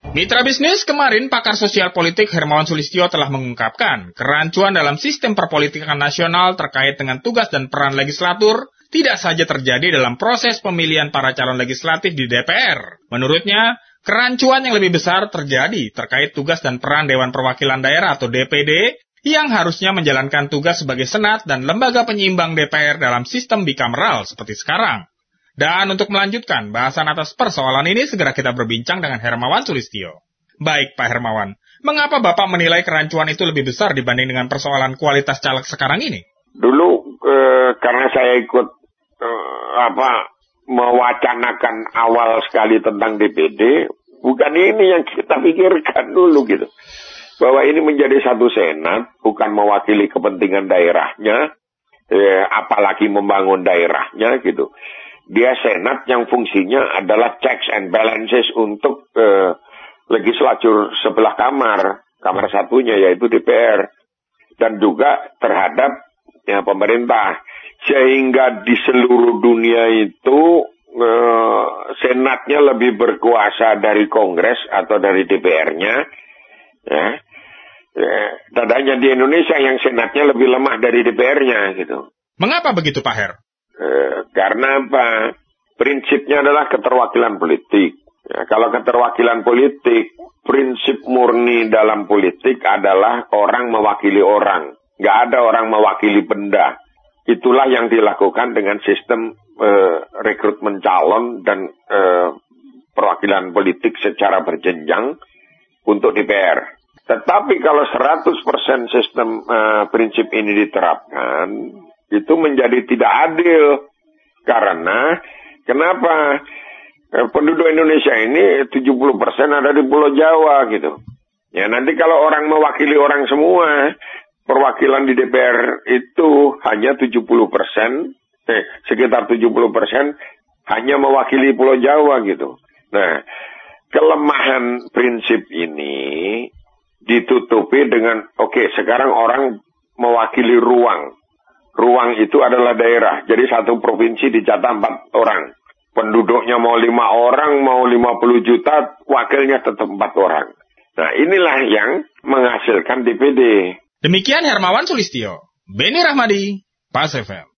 Mitra bisnis, kemarin pakar sosial politik Hermawan Sulistyo telah mengungkapkan kerancuan dalam sistem perpolitikan nasional terkait dengan tugas dan peran legislatur tidak saja terjadi dalam proses pemilihan para calon legislatif di DPR. Menurutnya, kerancuan yang lebih besar terjadi terkait tugas dan peran Dewan Perwakilan Daerah atau DPD yang harusnya menjalankan tugas sebagai senat dan lembaga penyeimbang DPR dalam sistem bikameral seperti sekarang. Dan untuk melanjutkan bahasan atas persoalan ini, segera kita berbincang dengan Hermawan Sulistyo. Baik, Pak Hermawan, mengapa Bapak menilai kerancuan itu lebih besar dibanding dengan persoalan kualitas caleg sekarang ini? Dulu karena saya ikut mewacanakan awal sekali tentang DPD, bukan ini yang kita pikirkan dulu gitu. Bahwa ini menjadi satu senat, bukan mewakili kepentingan daerahnya, apalagi membangun daerahnya gitu. Dia senat yang fungsinya adalah checks and balances untuk legislatur sebelah kamar satunya yaitu DPR. Dan juga terhadap pemerintah. Sehingga di seluruh dunia itu senatnya lebih berkuasa dari Kongres atau dari DPR-nya. Dan hanya di Indonesia yang senatnya lebih lemah dari DPR-nya gitu. Mengapa begitu, Pak Her? Karena apa? Prinsipnya adalah keterwakilan politik. Ya, kalau keterwakilan politik, prinsip murni dalam politik adalah orang mewakili orang. Nggak ada orang mewakili benda. Itulah yang dilakukan dengan sistem rekrutmen calon dan perwakilan politik secara berjenjang untuk DPR. Tetapi kalau 100% sistem prinsip ini diterapkan, itu menjadi tidak adil. Karena, kenapa? Penduduk Indonesia ini 70% ada di Pulau Jawa gitu. Ya nanti kalau orang mewakili orang semua, perwakilan di DPR itu hanya 70%, sekitar 70% hanya mewakili Pulau Jawa gitu. Nah, kelemahan prinsip ini ditutupi dengan, sekarang orang mewakili ruang. Ruang itu adalah daerah. Jadi satu provinsi dicatat 4 orang. Penduduknya mau 5 orang, mau 50 juta, wakilnya tetap 4 orang. Nah inilah yang menghasilkan DPD. Demikian Hermawan Sulistyo. Beni Rahmadi, Pas FM.